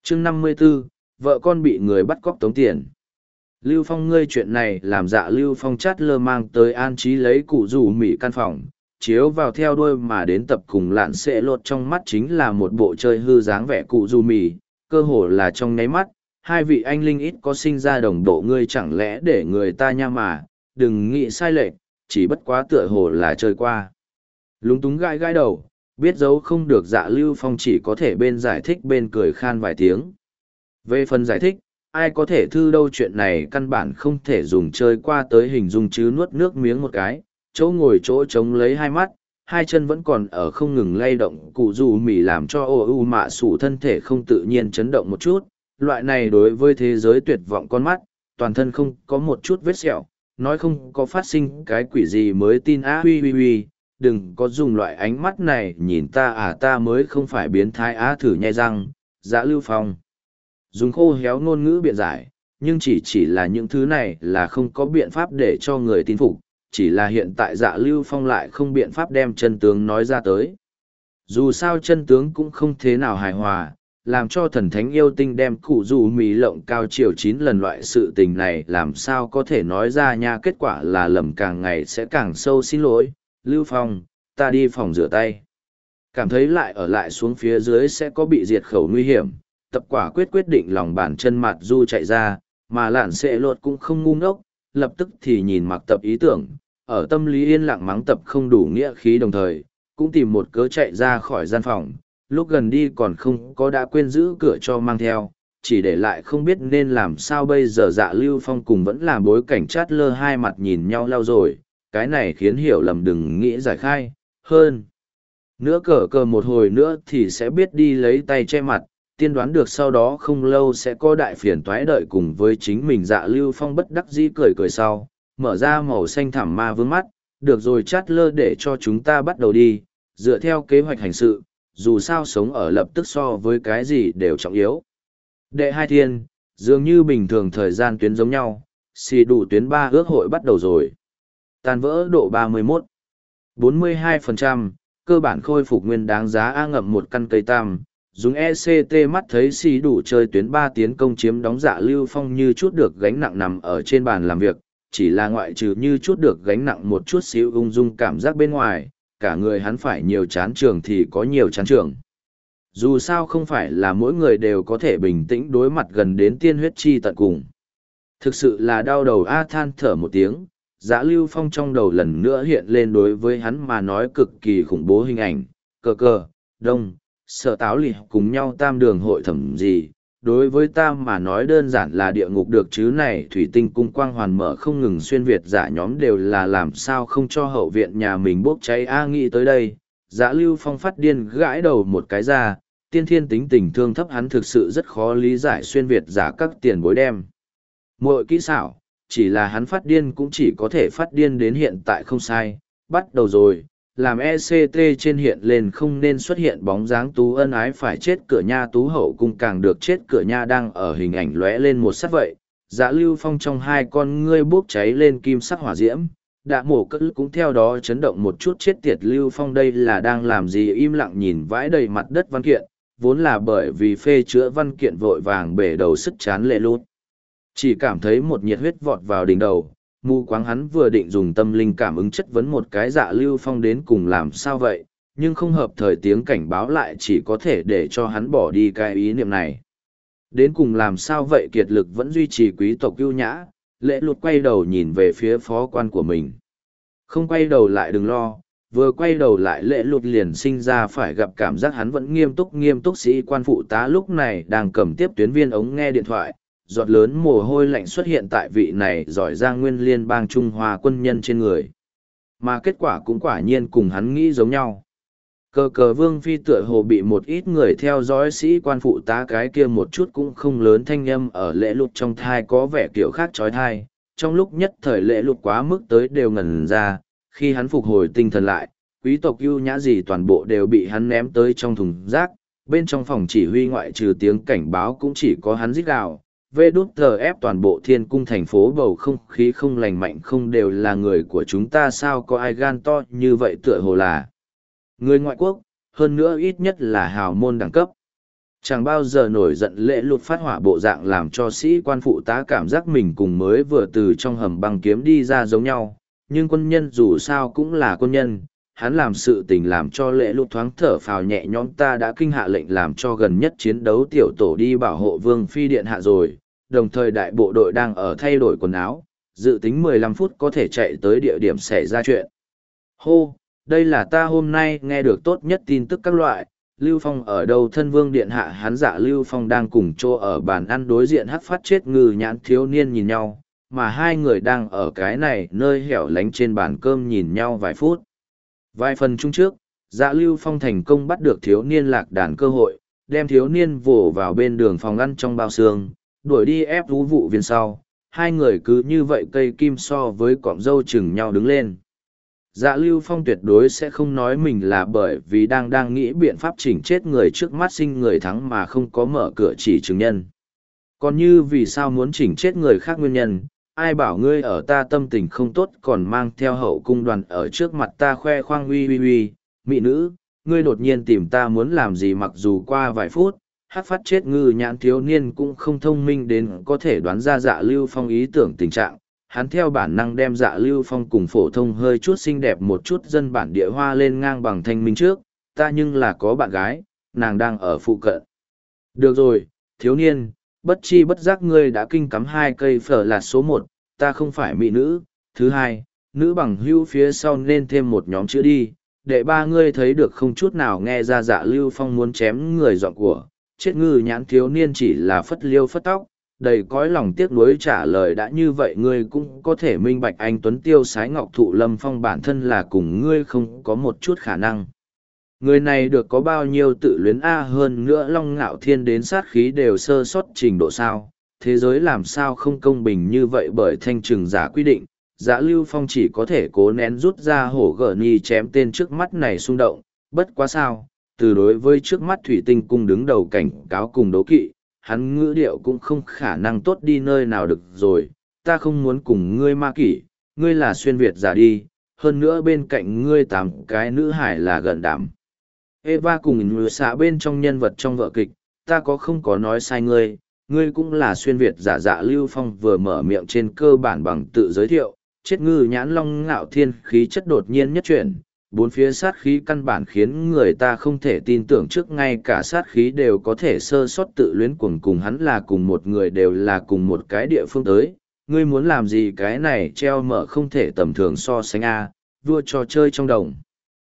chương 54, vợ con bị người bắt cóc tống tiền. Lưu Phong ngươi chuyện này làm dạ Lưu Phong chát lơ mang tới an trí lấy cụ rủ mỉ căn phòng, chiếu vào theo đuôi mà đến tập cùng lạn xệ lột trong mắt chính là một bộ chơi hư dáng vẻ cụ rủ mỉ, cơ hồ là trong nháy mắt, hai vị anh linh ít có sinh ra đồng độ ngươi chẳng lẽ để người ta nha mà, đừng nghĩ sai lệch, chỉ bất quá tựa hồ là chơi qua. Lúng túng gãi gãi đầu, biết giấu không được dạ Lưu Phong chỉ có thể bên giải thích bên cười khan vài tiếng. Về phần giải thích, ai có thể thư đâu chuyện này căn bản không thể dùng chơi qua tới hình dung chứ nuốt nước miếng một cái, chỗ ngồi chỗ trống lấy hai mắt, hai chân vẫn còn ở không ngừng lay động cụ dù mỉ làm cho ô u mạ sủ thân thể không tự nhiên chấn động một chút, loại này đối với thế giới tuyệt vọng con mắt, toàn thân không có một chút vết sẹo, nói không có phát sinh cái quỷ gì mới tin á huy huy huy, đừng có dùng loại ánh mắt này nhìn ta à ta mới không phải biến thái á thử nhai răng, dạ Lưu Phong. Dùng khô héo ngôn ngữ biện giải, nhưng chỉ là những thứ này là không có biện pháp để cho người tin phục, chỉ là hiện tại dạ Lưu Phong lại không biện pháp đem chân tướng nói ra tới. Dù sao chân tướng cũng không thế nào hài hòa, làm cho thần thánh yêu tinh đem cụ dù mì lộng cao chiều 9 lần loại sự tình này làm sao có thể nói ra nha kết quả là lầm càng ngày sẽ càng sâu xin lỗi, Lưu Phong, ta đi phòng rửa tay. Cảm thấy lại ở lại xuống phía dưới sẽ có bị diệt khẩu nguy hiểm, tập quả quyết định lòng bàn chân mặt du chạy ra, mà lạn xệ lột cũng không ngu ngốc, lập tức thì nhìn mặc tập ý tưởng, ở tâm lý yên lặng mắng tập không đủ nghĩa khí đồng thời, cũng tìm một cớ chạy ra khỏi gian phòng, lúc gần đi còn không có đã quên giữ cửa cho mang theo, chỉ để lại không biết nên làm sao bây giờ dạ Lưu Phong cùng vẫn làm bối cảnh chát lơ hai mặt nhìn nhau lao rồi, cái này khiến hiểu lầm đừng nghĩ giải khai, hơn. Nữa cờ một hồi nữa thì sẽ biết đi lấy tay che mặt, tiên đoán được sau đó không lâu sẽ có đại phiền toái đợi cùng với chính mình dạ Lưu Phong bất đắc dĩ cười sau, mở ra màu xanh thẳm ma vương mắt, được rồi chát lơ để cho chúng ta bắt đầu đi, dựa theo kế hoạch hành sự, dù sao sống ở lập tức so với cái gì đều trọng yếu. Đệ hai thiên, dường như bình thường thời gian tuyến giống nhau, xì đủ tuyến 3 ước hội bắt đầu rồi. Tan vỡ độ 31, 42%, cơ bản khôi phục nguyên đáng giá A ngậm một căn cây tam, dùng ECT mắt thấy xì đủ chơi tuyến 3 tiến công chiếm đóng dạ Lưu Phong như chút được gánh nặng nằm ở trên bàn làm việc, chỉ là ngoại trừ như chút được gánh nặng một chút xíu ung dung cảm giác bên ngoài, cả người hắn phải nhiều chán trường thì có nhiều chán trường. Dù sao không phải là mỗi người đều có thể bình tĩnh đối mặt gần đến tiên huyết chi tận cùng. Thực sự là đau đầu A than thở một tiếng, dạ Lưu Phong trong đầu lần nữa hiện lên đối với hắn mà nói cực kỳ khủng bố hình ảnh, đông, sợ táo lì cùng nhau tam đường hội thẩm gì. Đối với ta mà nói đơn giản là địa ngục được chứ này thủy tinh cung quang hoàn mở không ngừng xuyên Việt giả nhóm đều là làm sao không cho hậu viện nhà mình bốc cháy a nghĩ tới đây. Dạ Lưu Phong phát điên gãi đầu một cái ra, tiên thiên tính tình thương thấp hắn thực sự rất khó lý giải xuyên Việt giả các tiền bối đem. Muội kỹ xảo, chỉ là hắn phát điên cũng chỉ có thể phát điên đến hiện tại không sai, bắt đầu rồi. Làm ECT trên hiện lên không nên xuất hiện bóng dáng Tú ân ái phải chết cửa nha Tú hậu cung càng được chết cửa nha đang ở hình ảnh lóe lên một sát vậy. Dạ Lưu Phong trong hai con ngươi bốc cháy lên kim sắc hỏa diễm, đạ mổ cất cũng theo đó chấn động một chút chết tiệt Lưu Phong đây là đang làm gì im lặng nhìn vãi đầy mặt đất văn kiện, vốn là bởi vì phê chữa văn kiện vội vàng bể đầu sức chán lệ lút. Chỉ cảm thấy một nhiệt huyết vọt vào đỉnh đầu. Mù quáng hắn vừa định dùng tâm linh cảm ứng chất vấn một cái dạ Lưu Phong đến cùng làm sao vậy, nhưng không hợp thời tiếng cảnh báo lại chỉ có thể để cho hắn bỏ đi cái ý niệm này. Đến cùng làm sao vậy kiệt lực vẫn duy trì quý tộc ưu nhã, lễ lụt quay đầu nhìn về phía phó quan của mình. Không quay đầu lại đừng lo, vừa quay đầu lại lễ lụt liền sinh ra phải gặp cảm giác hắn vẫn nghiêm túc sĩ quan phụ tá lúc này đang cầm tiếp tuyến viên ống nghe điện thoại. Giọt lớn mồ hôi lạnh xuất hiện tại vị này giỏi giang nguyên liên bang Trung Hoa quân nhân trên người. Mà kết quả cũng quả nhiên cùng hắn nghĩ giống nhau. Cờ Vương Phi tựa hồ bị một ít người theo dõi sĩ quan phụ tá cái kia một chút cũng không lớn thanh âm ở lễ lụt trong thai có vẻ kiểu khác trói thai. Trong lúc nhất thời lễ lụt quá mức tới đều ngẩn ra, khi hắn phục hồi tinh thần lại, quý tộc ưu nhã gì toàn bộ đều bị hắn ném tới trong thùng rác. Bên trong phòng chỉ huy ngoại trừ tiếng cảnh báo cũng chỉ có hắn rít gào. VĐTF toàn bộ thiên cung thành phố bầu không khí không lành mạnh không đều là người của chúng ta sao có ai gan to như vậy tựa hồ là người ngoại quốc, hơn nữa ít nhất là hào môn đẳng cấp. Chẳng bao giờ nổi giận lễ lụt phát hỏa bộ dạng làm cho sĩ quan phụ tá cảm giác mình cùng mới vừa từ trong hầm băng kiếm đi ra giống nhau, nhưng quân nhân dù sao cũng là quân nhân, hắn làm sự tình làm cho lễ lụt thoáng thở phào nhẹ nhõm. Ta đã kinh hạ lệnh làm cho gần nhất chiến đấu tiểu tổ đi bảo hộ Vương Phi Điện Hạ rồi, đồng thời đại bộ đội đang ở thay đổi quần áo, dự tính 15 phút có thể chạy tới địa điểm xảy ra chuyện. Hô, đây là ta hôm nay nghe được tốt nhất tin tức các loại. Lưu Phong ở đâu? Thân Vương Điện Hạ? Hắn Dạ Lưu Phong đang cùng chỗ ở bàn ăn đối diện hắc phát chết ngừ nhãn thiếu niên nhìn nhau, mà hai người đang ở cái này nơi hẻo lánh trên bàn cơm nhìn nhau vài phút. Vài phần chung trước, Dạ Lưu Phong thành công bắt được thiếu niên lạc đàn cơ hội, đem thiếu niên vồ vào bên đường phòng ăn trong bao xương, đuổi đi ép thú vụ viên sau. Hai người cứ như vậy cây kim so với cọng dâu chừng nhau đứng lên. Dạ Lưu Phong tuyệt đối sẽ không nói mình là bởi vì đang nghĩ biện pháp chỉnh chết người trước mắt sinh người thắng mà không có mở cửa chỉ chứng nhân. Còn như vì sao muốn chỉnh chết người khác nguyên nhân, ai bảo ngươi ở ta tâm tình không tốt còn mang theo hậu cung đoàn ở trước mặt ta khoe khoang uy uy uy, mỹ nữ, ngươi đột nhiên tìm ta muốn làm gì? Mặc dù qua vài phút, hắc phát chết ngư nhãn thiếu niên cũng không thông minh đến có thể đoán ra Dạ Lưu Phong ý tưởng tình trạng. Hắn theo bản năng đem Dạ Lưu Phong cùng phổ thông hơi chút xinh đẹp một chút dân bản địa hoa lên ngang bằng thanh minh trước, ta nhưng là có bạn gái, nàng đang ở phụ cận. Được rồi, thiếu niên, bất chi bất giác ngươi đã kinh cắm 2 cây phở là số 1, ta không phải mỹ nữ. Thứ hai, nữ bằng hữu phía sau nên thêm một nhóm chữ đi. Đệ ba, ngươi thấy được không chút nào nghe ra Dạ Lưu Phong muốn chém người dọn của, chết ngư nhãn thiếu niên chỉ là phất liêu phất tóc, đầy cõi lòng tiếc nuối trả lời đã như vậy ngươi cũng có thể minh bạch anh Tuấn tiêu sái ngọc thụ lâm phong bản thân là cùng ngươi không có một chút khả năng. Người này được có bao nhiêu tự luyến hơn nữa Long Ngạo Thiên đến sát khí đều sơ sót trình độ sao, thế giới làm sao không công bình như vậy bởi thanh trừng giả quy định. Dạ Lưu Phong chỉ có thể cố nén rút ra hổ gở nhi chém tên trước mắt này xung động, bất quá sao, từ đối với trước mắt thủy tinh cung đứng đầu cảnh cáo cùng đố kỵ, hắn ngữ điệu cũng không khả năng tốt đi nơi nào được rồi. Ta không muốn cùng ngươi ma kỷ, ngươi là xuyên Việt giả đi, hơn nữa bên cạnh ngươi 8 cái nữ hải là gần đảm. Eva cùng người xạ bên trong nhân vật trong vở kịch, ta có không có nói sai ngươi, ngươi cũng là xuyên Việt giả. Dạ Lưu Phong vừa mở miệng trên cơ bản bằng tự giới thiệu, chết ngư nhãn Long Ngạo Thiên khí chất đột nhiên nhất chuyển, bốn phía sát khí căn bản khiến người ta không thể tin tưởng trước ngay cả sát khí đều có thể sơ sót tự luyến cuồng cùng hắn là cùng một người đều là cùng một cái địa phương tới. Ngươi muốn làm gì? Cái này treo mở không thể tầm thường so sánh vua trò chơi trong đồng.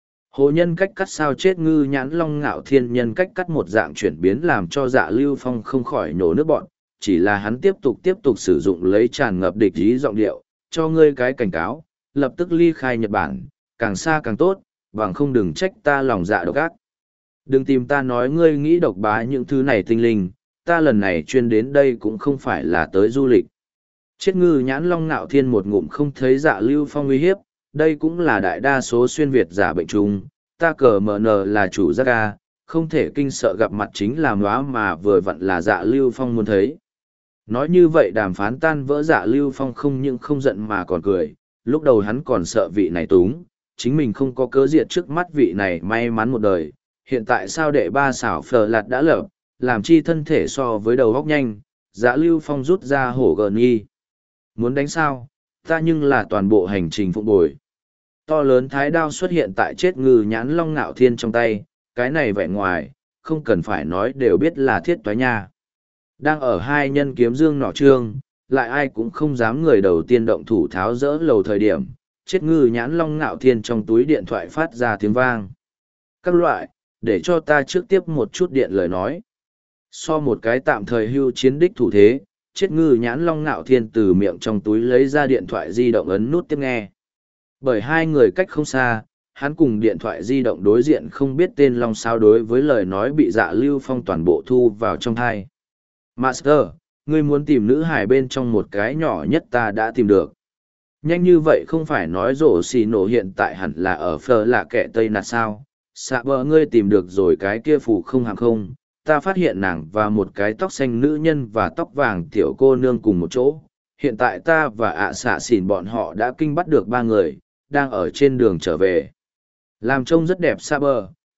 Hồ nhân cách cắt sao? Chết ngư nhãn Long Ngạo Thiên nhân cách cắt một dạng chuyển biến làm cho Dạ Lưu Phong không khỏi nổ nước bọn, chỉ là hắn tiếp tục sử dụng lấy tràn ngập địch ý giọng điệu, cho ngươi cái cảnh cáo, lập tức ly khai Nhật Bản, càng xa càng tốt, bằng không đừng trách ta lòng dạ độc ác. Đừng tìm ta nói ngươi nghĩ độc bá những thứ này tinh linh, ta lần này chuyên đến đây cũng không phải là tới du lịch. Chết ngư nhãn Long Ngạo Thiên một ngụm không thấy Dạ Lưu Phong uy hiếp, đây cũng là đại đa số xuyên Việt giả bệnh chung, ta cờ mờ nờ là chủ giác ca, không thể kinh sợ gặp mặt chính là nóa mà vừa vặn là Dạ Lưu Phong muốn thấy. Nói như vậy đàm phán tan vỡ. Dạ Lưu Phong không những không giận mà còn cười, lúc đầu hắn còn sợ vị này túng, chính mình không có cớ diệt trước mắt vị này may mắn một đời, hiện tại sao đệ ba xảo phờ lạt đã lở, làm chi thân thể so với đầu góc nhanh. Dạ Lưu Phong rút ra hổ gờ nghi. Muốn đánh sao? Ta nhưng là toàn bộ hành trình phụng bồi. To lớn thái đao xuất hiện tại chết ngư nhãn Long Ngạo Thiên trong tay, cái này vẻ ngoài, không cần phải nói đều biết là thiết toái nha. Đang ở hai nhân kiếm dương nọ trương, lại ai cũng không dám người đầu tiên động thủ tháo rỡ lầu thời điểm, chết ngư nhãn Long Ngạo Thiên trong túi điện thoại phát ra tiếng vang. Các loại, để cho ta trước tiếp một chút điện lời nói. So một cái tạm thời hưu chiến đích thủ thế, chết ngư nhãn Long Ngạo Thiên từ miệng trong túi lấy ra điện thoại di động ấn nút tiếp nghe. Bởi hai người cách không xa, hắn cùng điện thoại di động đối diện không biết tên Long sao đối với lời nói bị Dạ Lưu Phong toàn bộ thu vào trong thai. Master, ngươi muốn tìm nữ hài bên trong một cái nhỏ nhất ta đã tìm được. Nhanh như vậy không phải nói rổ xì nổ hiện tại hẳn là ở phờ lạ kệ Tây Nạt sao? Xạ bờ ngươi tìm được rồi cái kia phù không hàng không, ta phát hiện nàng và một cái tóc xanh nữ nhân và tóc vàng tiểu cô nương cùng một chỗ. Hiện tại ta và xạ xỉn bọn họ đã kinh bắt được 3 người, đang ở trên đường trở về. Làm trông rất đẹp Xạ bờ,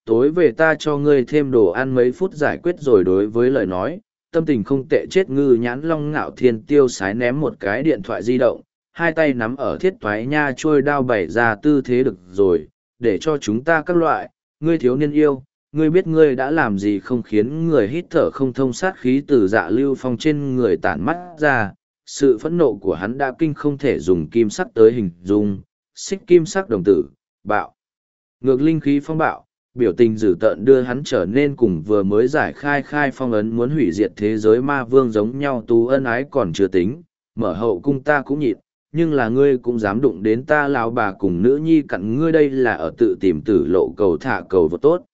tối về ta cho ngươi thêm đồ ăn mấy phút giải quyết rồi. Đối với lời nói, tâm tình không tệ chết Ngư Nhãn Long Ngạo Thiên tiêu sái ném một cái điện thoại di động, hai tay nắm ở thiết toái nha trôi đao bày ra tư thế được rồi, để cho chúng ta các loại, ngươi thiếu niên yêu, ngươi biết ngươi đã làm gì không, khiến người hít thở không thông, sát khí từ Dạ Lưu Phong trên người tản mắt ra, sự phẫn nộ của hắn đã kinh không thể dùng kim sắc tới hình dung, xích kim sắc đồng tử, bạo. Ngược linh khí phong bạo, biểu tình dữ tợn đưa hắn trở nên cùng vừa mới giải khai phong ấn muốn hủy diệt thế giới ma vương giống nhau. Tú ân ái còn chưa tính, mở hậu cung ta cũng nhịn, nhưng là ngươi cũng dám đụng đến ta lão bà cùng nữ nhi cặn ngươi, đây là ở tự tìm tử lộ, cầu thả cầu vô tốt.